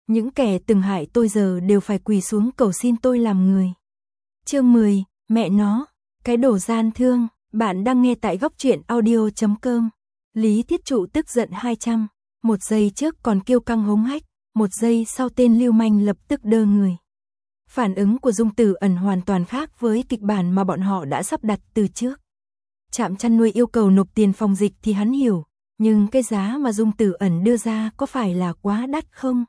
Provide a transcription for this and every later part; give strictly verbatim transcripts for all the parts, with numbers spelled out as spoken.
Những kẻ từng hại tôi giờ đều phải quỳ xuống cầu xin tôi làm người. Chương mười, mẹ nó, cái đồ gian thương. Bạn đang nghe tại góc truyện audio chấm com. Lý Thiết Trụ tức giận hai trăm, một giây trước còn kiêu căng hống hách, một giây sau tên lưu manh lập tức đơ người. Phản ứng của Dung Tử Ẩn hoàn toàn khác với kịch bản mà bọn họ đã sắp đặt từ trước. Trạm chăn nuôi yêu cầu nộp tiền phòng dịch thì hắn hiểu, nhưng cái giá mà Dung Tử Ẩn đưa ra có phải là quá đắt không?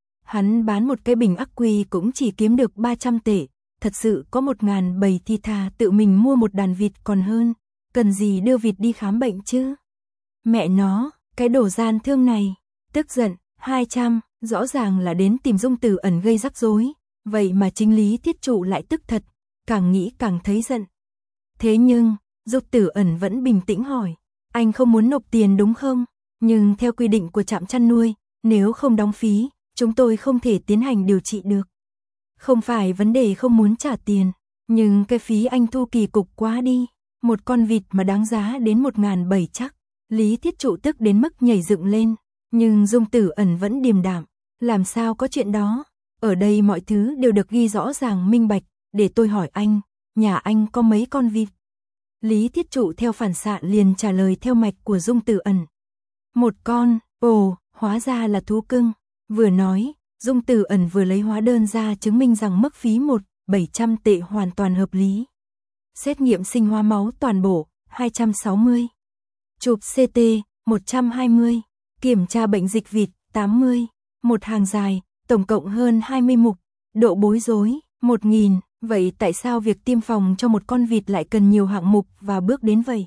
Hắn bán một cái bình ắc quy cũng chỉ kiếm được ba trăm tệ, thật sự có một ngàn bầy thì thà tự mình mua một đàn vịt còn hơn, cần gì đưa vịt đi khám bệnh chứ? Mẹ nó, cái đồ gian thương này, tức giận, hai trăm, rõ ràng là đến tìm Dung Tử Ẩn gây rắc rối, vậy mà chính Lý Thiết Trụ lại tức thật, càng nghĩ càng thấy giận. Thế nhưng, Dung Tử Ẩn vẫn bình tĩnh hỏi, anh không muốn nộp tiền đúng không? Nhưng theo quy định của trạm chăn nuôi, nếu không đóng phí, chúng tôi không thể tiến hành điều trị được. Không phải vấn đề không muốn trả tiền, nhưng cái phí anh thu kỳ cục quá đi, một con vịt mà đáng giá đến một ngàn bảy chắc. Lý Thiết Trụ tức đến mức nhảy dựng lên, nhưng Dung Tử Ẩn vẫn điềm đạm, làm sao có chuyện đó, ở đây mọi thứ đều được ghi rõ ràng minh bạch, để tôi hỏi anh, nhà anh có mấy con vịt? Lý Thiết Trụ theo phản xạ liền trả lời theo mạch của Dung Tử Ẩn. Một con, ồ, hóa ra là thú cưng. Vừa nói, Dung Tử Ẩn vừa lấy hóa đơn ra chứng minh rằng mức phí một nghìn bảy trăm tệ hoàn toàn hợp lý. Xét nghiệm sinh hóa máu toàn bộ, hai trăm sáu mươi. Chụp xê tê, một trăm hai mươi. Kiểm tra bệnh dịch vịt, tám mươi. Một hàng dài, tổng cộng hơn hai mươi mục. Độ bối rối, một nghìn. Vậy tại sao việc tiêm phòng cho một con vịt lại cần nhiều hạng mục và bước đến vậy?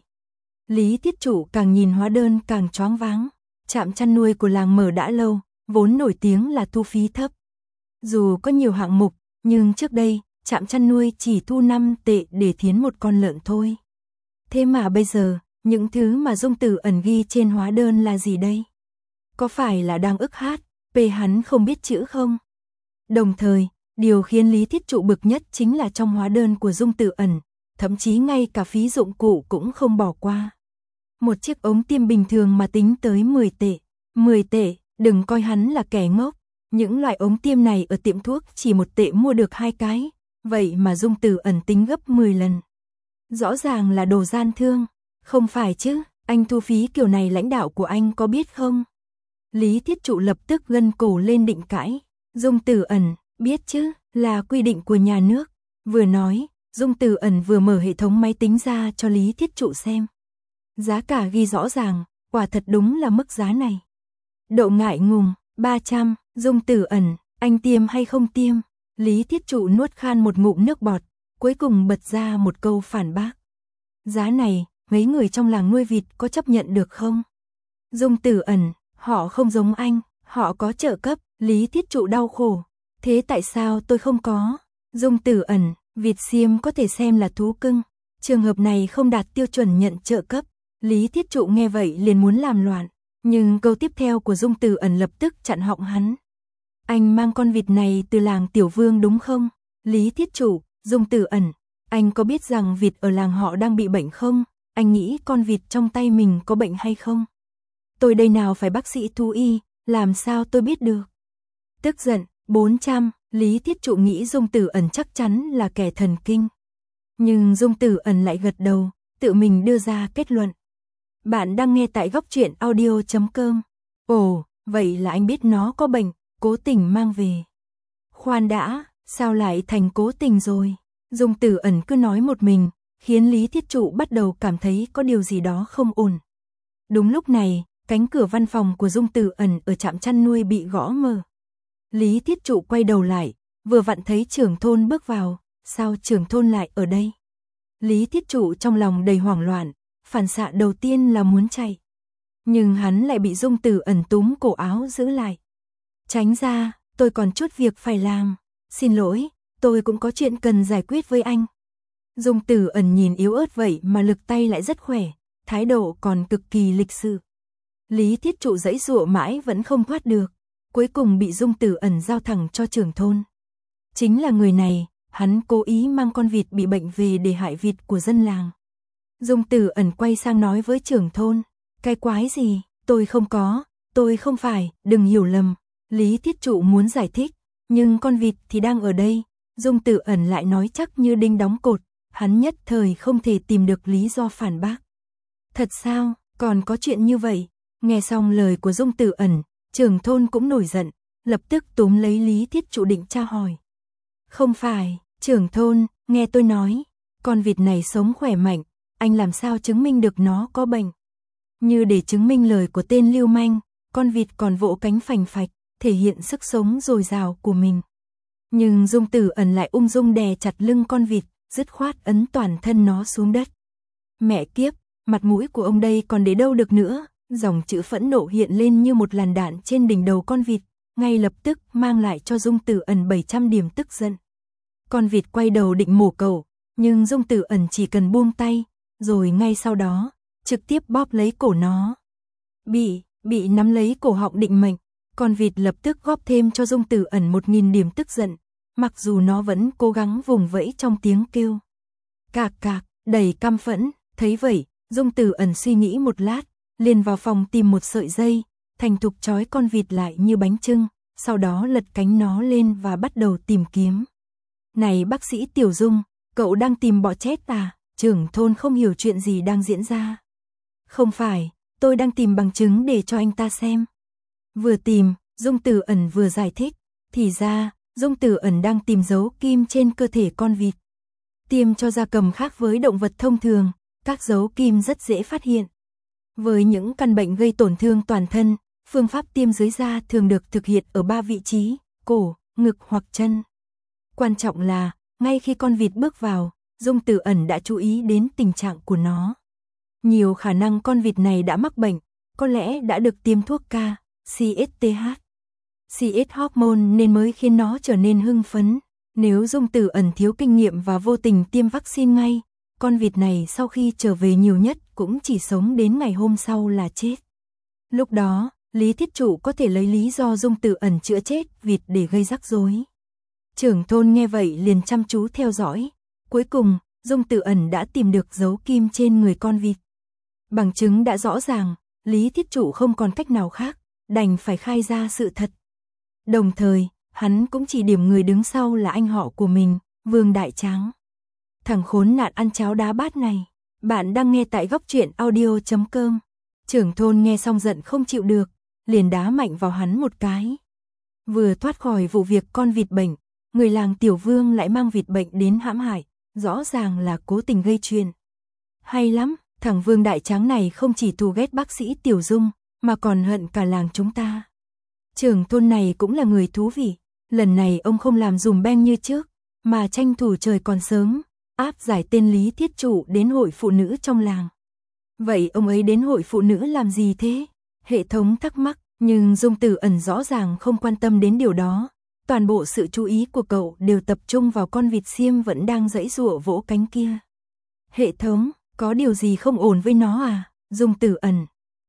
Lý Thiết Trụ càng nhìn hóa đơn càng choáng váng. Trạm chăn nuôi của làng mở đã lâu, vốn nổi tiếng là thu phí thấp. Dù có nhiều hạng mục, nhưng trước đây, trạm chăn nuôi chỉ thu năm tệ để thiến một con lợn thôi. Thế mà bây giờ, những thứ mà Dung Tử Ẩn ghi trên hóa đơn là gì đây? Có phải là đang ức hát, pê hắn không biết chữ không? Đồng thời, điều khiến Lý Thiết Trụ bực nhất chính là trong hóa đơn của Dung Tử Ẩn, thậm chí ngay cả phí dụng cụ cũng không bỏ qua. Một chiếc ống tiêm bình thường mà tính tới mười tệ. mười tệ, đừng coi hắn là kẻ ngốc. Những loại ống tiêm này ở tiệm thuốc chỉ một tệ mua được hai cái, vậy mà Dung Tử Ẩn tính gấp mười lần. Rõ ràng là đồ gian thương, không phải chứ, anh thu phí kiểu này lãnh đạo của anh có biết không? Lý Thiết Trụ lập tức gân cổ lên định cãi. Dung Tử Ẩn, biết chứ, là quy định của nhà nước. Vừa nói, Dung Tử Ẩn vừa mở hệ thống máy tính ra cho Lý Thiết Trụ xem. Giá cả ghi rõ ràng, quả thật đúng là mức giá này. Độ ngại ngùng, ba trăm, Dung Tử Ẩn, anh tiêm hay không tiêm? Lý Thiết Trụ nuốt khan một ngụm nước bọt, cuối cùng bật ra một câu phản bác. Giá này, mấy người trong làng nuôi vịt có chấp nhận được không? Dung Tử Ẩn, họ không giống anh, họ có trợ cấp. Lý Thiết Trụ đau khổ. Thế tại sao tôi không có? Dung Tử Ẩn, vịt xiêm có thể xem là thú cưng. Trường hợp này không đạt tiêu chuẩn nhận trợ cấp. Lý Thiết Trụ nghe vậy liền muốn làm loạn. Nhưng câu tiếp theo của Dung Tử Ẩn lập tức chặn họng hắn. Anh mang con vịt này từ làng Tiểu Vương đúng không? Lý Thiết Trụ, Dung Tử Ẩn, anh có biết rằng vịt ở làng họ đang bị bệnh không? Anh nghĩ con vịt trong tay mình có bệnh hay không? Tôi đây nào phải bác sĩ thú y, làm sao tôi biết được? Tức giận, bốn trăm, Lý Thiết Trụ nghĩ Dung Tử Ẩn chắc chắn là kẻ thần kinh. Nhưng Dung Tử Ẩn lại gật đầu, tự mình đưa ra kết luận. Bạn đang nghe tại góc truyện audio chấm com. Ồ, vậy là anh biết nó có bệnh, cố tình mang về. Khoan đã, sao lại thành cố tình rồi? Dung Tử Ẩn cứ nói một mình, khiến Lý Thiết Trụ bắt đầu cảm thấy có điều gì đó không ổn. Đúng lúc này, cánh cửa văn phòng của Dung Tử Ẩn ở trạm chăn nuôi bị gõ mở. Lý Thiết Trụ quay đầu lại, vừa vặn thấy trưởng thôn bước vào, sao trưởng thôn lại ở đây? Lý Thiết Trụ trong lòng đầy hoảng loạn, phản xạ đầu tiên là muốn chạy. Nhưng hắn lại bị Dung Tử Ẩn túm cổ áo giữ lại. Tránh ra, tôi còn chút việc phải làm. Xin lỗi, tôi cũng có chuyện cần giải quyết với anh. Dung Tử Ẩn nhìn yếu ớt vậy mà lực tay lại rất khỏe, thái độ còn cực kỳ lịch sự. Lý Thiết Trụ giãy giụa mãi vẫn không thoát được, cuối cùng bị Dung Tử Ẩn giao thẳng cho trưởng thôn. Chính là người này, hắn cố ý mang con vịt bị bệnh về để hại vịt của dân làng. Dung Tử Ẩn quay sang nói với trưởng thôn, cái quái gì, tôi không có, tôi không phải, đừng hiểu lầm. Lý Thiết Trụ muốn giải thích, nhưng con vịt thì đang ở đây, Dung Tử Ẩn lại nói chắc như đinh đóng cột, hắn nhất thời không thể tìm được lý do phản bác. Thật sao, còn có chuyện như vậy? Nghe xong lời của Dung Tử Ẩn, trưởng thôn cũng nổi giận, lập tức túm lấy Lý Thiết Trụ định tra hỏi. Không phải, trưởng thôn, nghe tôi nói, con vịt này sống khỏe mạnh, anh làm sao chứng minh được nó có bệnh? Như để chứng minh lời của tên lưu manh, con vịt còn vỗ cánh phành phạch, thể hiện sức sống dồi dào của mình. Nhưng Dung Tử Ẩn lại ung dung đè chặt lưng con vịt, dứt khoát ấn toàn thân nó xuống đất. Mẹ kiếp, mặt mũi của ông đây còn để đâu được nữa, dòng chữ phẫn nộ hiện lên như một làn đạn trên đỉnh đầu con vịt, ngay lập tức mang lại cho Dung Tử Ẩn bảy trăm điểm tức giận. Con vịt quay đầu định mổ cậu, nhưng Dung Tử Ẩn chỉ cần buông tay, rồi ngay sau đó, trực tiếp bóp lấy cổ nó. Bị, bị nắm lấy cổ họng định mệnh, con vịt lập tức góp thêm cho Dung Tử Ẩn một nghìn điểm tức giận, mặc dù nó vẫn cố gắng vùng vẫy trong tiếng kêu. Cạc cạc, đầy căm phẫn, thấy vậy, Dung Tử Ẩn suy nghĩ một lát, liền vào phòng tìm một sợi dây, thành thục trói con vịt lại như bánh chưng, sau đó lật cánh nó lên và bắt đầu tìm kiếm. Này bác sĩ Tiểu Dung, cậu đang tìm bọ chết à? Trưởng thôn không hiểu chuyện gì đang diễn ra. Không phải, tôi đang tìm bằng chứng để cho anh ta xem. Vừa tìm, Dung Tử Ẩn vừa giải thích, thì ra, Dung Tử Ẩn đang tìm dấu kim trên cơ thể con vịt. Tiêm cho gia cầm khác với động vật thông thường, các dấu kim rất dễ phát hiện. Với những căn bệnh gây tổn thương toàn thân, phương pháp tiêm dưới da thường được thực hiện ở ba vị trí, cổ, ngực hoặc chân. Quan trọng là, ngay khi con vịt bước vào, Dung Tử Ẩn đã chú ý đến tình trạng của nó. Nhiều khả năng con vịt này đã mắc bệnh, có lẽ đã được tiêm thuốc K, xê ét tê hát, xê ét hormone nên mới khiến nó trở nên hưng phấn. Nếu Dung Tử Ẩn thiếu kinh nghiệm và vô tình tiêm vaccine ngay, con vịt này sau khi trở về nhiều nhất cũng chỉ sống đến ngày hôm sau là chết. Lúc đó, Lý Thiết Trụ có thể lấy lý do Dung Tử Ẩn chữa chết vịt để gây rắc rối. Trưởng thôn nghe vậy liền chăm chú theo dõi. Cuối cùng, Dung Tử Ẩn đã tìm được dấu kim trên người con vịt. Bằng chứng đã rõ ràng, Lý Thiết Trụ không còn cách nào khác, đành phải khai ra sự thật. Đồng thời, hắn cũng chỉ điểm người đứng sau là anh họ của mình, Vương Đại Tráng. Thằng khốn nạn ăn cháo đá bát này. Bạn đang nghe tại góc truyện audio chấm com. Trưởng thôn nghe xong giận không chịu được, liền đá mạnh vào hắn một cái. Vừa thoát khỏi vụ việc con vịt bệnh, người làng Tiểu Vương lại mang vịt bệnh đến hãm hại, rõ ràng là cố tình gây chuyện. Hay lắm, thằng Vương Đại Tráng này không chỉ thù ghét bác sĩ Tiểu Dung, mà còn hận cả làng chúng ta. Trưởng thôn này cũng là người thú vị, lần này ông không làm dùm beng như trước, mà tranh thủ trời còn sớm, áp giải tên Lý Thiết Trụ đến hội phụ nữ trong làng. Vậy ông ấy đến hội phụ nữ làm gì thế? Hệ thống thắc mắc, nhưng Dung Tử Ẩn rõ ràng không quan tâm đến điều đó. Toàn bộ sự chú ý của cậu đều tập trung vào con vịt xiêm vẫn đang giãy giụa vỗ cánh kia. Hệ thống, có điều gì không ổn với nó à? Dung Tử Ẩn.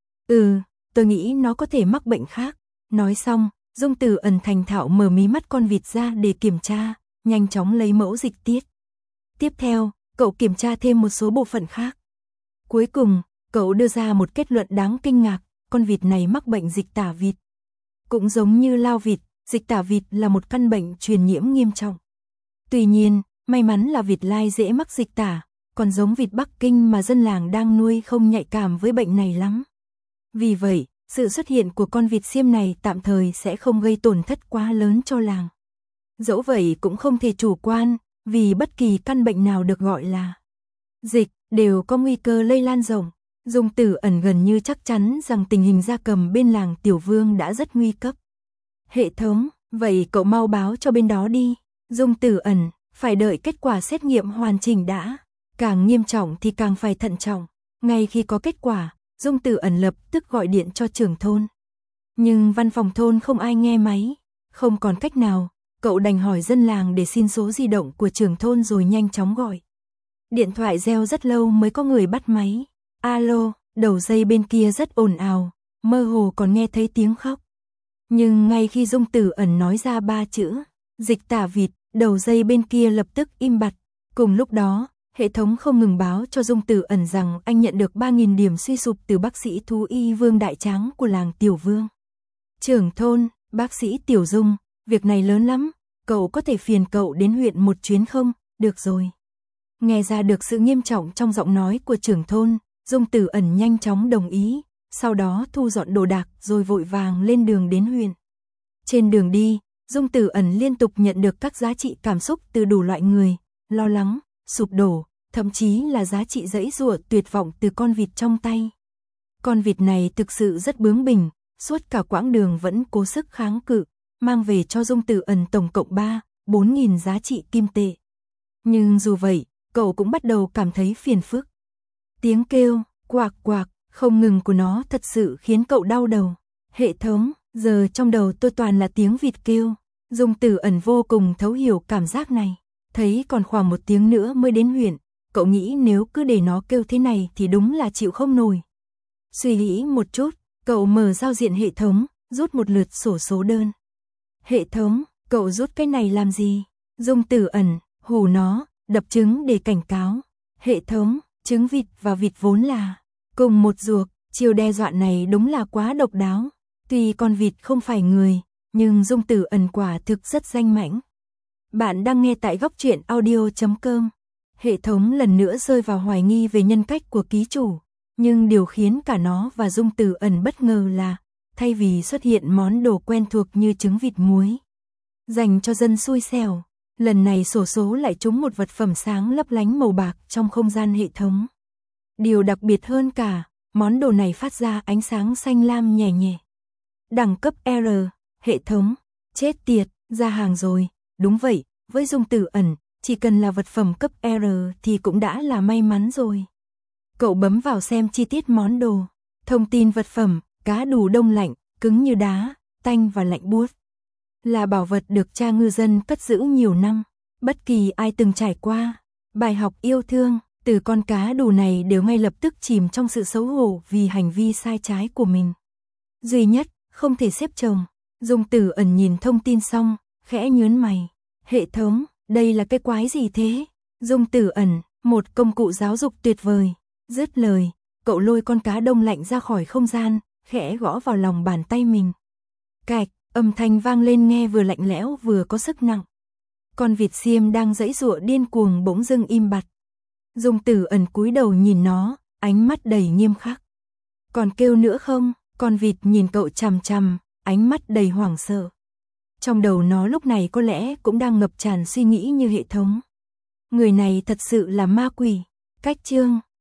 Ừ, tôi nghĩ nó có thể mắc bệnh khác. Nói xong, Dung Tử Ẩn thành thạo mở mí mắt con vịt ra để kiểm tra, nhanh chóng lấy mẫu dịch tiết. Tiếp theo, cậu kiểm tra thêm một số bộ phận khác. Cuối cùng, cậu đưa ra một kết luận đáng kinh ngạc, con vịt này mắc bệnh dịch tả vịt. Cũng giống như lao vịt, dịch tả vịt là một căn bệnh truyền nhiễm nghiêm trọng. Tuy nhiên, may mắn là vịt lai dễ mắc dịch tả, còn giống vịt Bắc Kinh mà dân làng đang nuôi không nhạy cảm với bệnh này lắm. Vì vậy, sự xuất hiện của con vịt xiêm này tạm thời sẽ không gây tổn thất quá lớn cho làng. Dẫu vậy cũng không thể chủ quan, vì bất kỳ căn bệnh nào được gọi là dịch đều có nguy cơ lây lan rộng. Dung Tử Ẩn gần như chắc chắn rằng tình hình gia cầm bên làng Tiểu Vương đã rất nguy cấp. Hệ thống, vậy cậu mau báo cho bên đó đi. Dung Tử Ẩn, phải đợi kết quả xét nghiệm hoàn chỉnh đã. Càng nghiêm trọng thì càng phải thận trọng. Ngay khi có kết quả, Dung Tử Ẩn lập tức gọi điện cho trưởng thôn. Nhưng văn phòng thôn không ai nghe máy. Không còn cách nào, cậu đành hỏi dân làng để xin số di động của trưởng thôn rồi nhanh chóng gọi. Điện thoại reo rất lâu mới có người bắt máy. Alo, đầu dây bên kia rất ồn ào, mơ hồ còn nghe thấy tiếng khóc. Nhưng ngay khi Dung Tử Ẩn nói ra ba chữ, dịch tả vịt, đầu dây bên kia lập tức im bặt. Cùng lúc đó, hệ thống không ngừng báo cho Dung Tử Ẩn rằng anh nhận được ba nghìn điểm suy sụp từ bác sĩ thú y Vương Đại Tráng của làng Tiểu Vương. Trưởng thôn, Bác sĩ Tiểu Dung, việc này lớn lắm, cậu có thể phiền cậu đến huyện một chuyến không? Được rồi. Nghe ra được sự nghiêm trọng trong giọng nói của trưởng thôn, Dung Tử Ẩn nhanh chóng đồng ý, sau đó thu dọn đồ đạc rồi vội vàng lên đường đến huyện. Trên đường đi, Dung Tử Ẩn liên tục nhận được các giá trị cảm xúc từ đủ loại người, lo lắng, sụp đổ, thậm chí là giá trị giãy giụa tuyệt vọng từ con vịt trong tay. Con vịt này thực sự rất bướng bỉnh, suốt cả quãng đường vẫn cố sức kháng cự, mang về cho Dung Tử Ẩn tổng cộng ba, bốn nghìn giá trị kim tệ. Nhưng dù vậy, cậu cũng bắt đầu cảm thấy phiền phức. Tiếng kêu, quạc quạc, không ngừng của nó thật sự khiến cậu đau đầu. Hệ thống, giờ trong đầu tôi toàn là tiếng vịt kêu. Dung Tử Ẩn vô cùng thấu hiểu cảm giác này. Thấy còn khoảng một tiếng nữa mới đến huyện, cậu nghĩ nếu cứ để nó kêu thế này thì đúng là chịu không nổi. Suy nghĩ một chút, cậu mở giao diện hệ thống, rút một lượt sổ số đơn. Hệ thống, cậu rút cái này làm gì? Dung Tử Ẩn, hù nó, đập trứng để cảnh cáo. Hệ thống, trứng vịt và vịt vốn là cùng một ruột, chiêu đe dọa này đúng là quá độc đáo. Tuy con vịt không phải người, nhưng Dung Tử Ẩn quả thực rất danh mãnh. Bạn đang nghe tại góc truyện audio chấm com. Hệ thống lần nữa rơi vào hoài nghi về nhân cách của ký chủ, nhưng điều khiến cả nó và Dung Tử Ẩn bất ngờ là, thay vì xuất hiện món đồ quen thuộc như trứng vịt muối dành cho dân xui xẻo, lần này xổ số lại trúng một vật phẩm sáng lấp lánh màu bạc trong không gian hệ thống. Điều đặc biệt hơn cả, món đồ này phát ra ánh sáng xanh lam nhẹ nhẹ. Đẳng cấp R, hệ thống, chết tiệt, ra hàng rồi. Đúng vậy, với Dung Tử Ẩn, chỉ cần là vật phẩm cấp R thì cũng đã là may mắn rồi. Cậu bấm vào xem chi tiết món đồ. Thông tin vật phẩm, cá đù đông lạnh, cứng như đá, tanh và lạnh buốt. Là bảo vật được cha ngư dân cất giữ nhiều năm. Bất kỳ ai từng trải qua bài học yêu thương từ con cá đù này đều ngay lập tức chìm trong sự xấu hổ vì hành vi sai trái của mình. Duy nhất, không thể xếp chồng. Dung Tử Ẩn nhìn thông tin xong, khẽ nhớn mày. Hệ thống, đây là cái quái gì thế? Dung Tử Ẩn, một công cụ giáo dục tuyệt vời. Dứt lời, cậu lôi con cá đông lạnh ra khỏi không gian, khẽ gõ vào lòng bàn tay mình. Cạch, âm thanh vang lên nghe vừa lạnh lẽo vừa có sức nặng. Con vịt xiêm đang giãy giụa điên cuồng bỗng dưng im bặt. Dung Tử Ẩn cúi đầu nhìn nó, ánh mắt đầy nghiêm khắc. Còn kêu nữa không? Con vịt nhìn cậu chằm chằm, ánh mắt đầy hoảng sợ. Trong đầu nó lúc này có lẽ cũng đang ngập tràn suy nghĩ như hệ thống. Người này thật sự là ma quỷ. Cách chương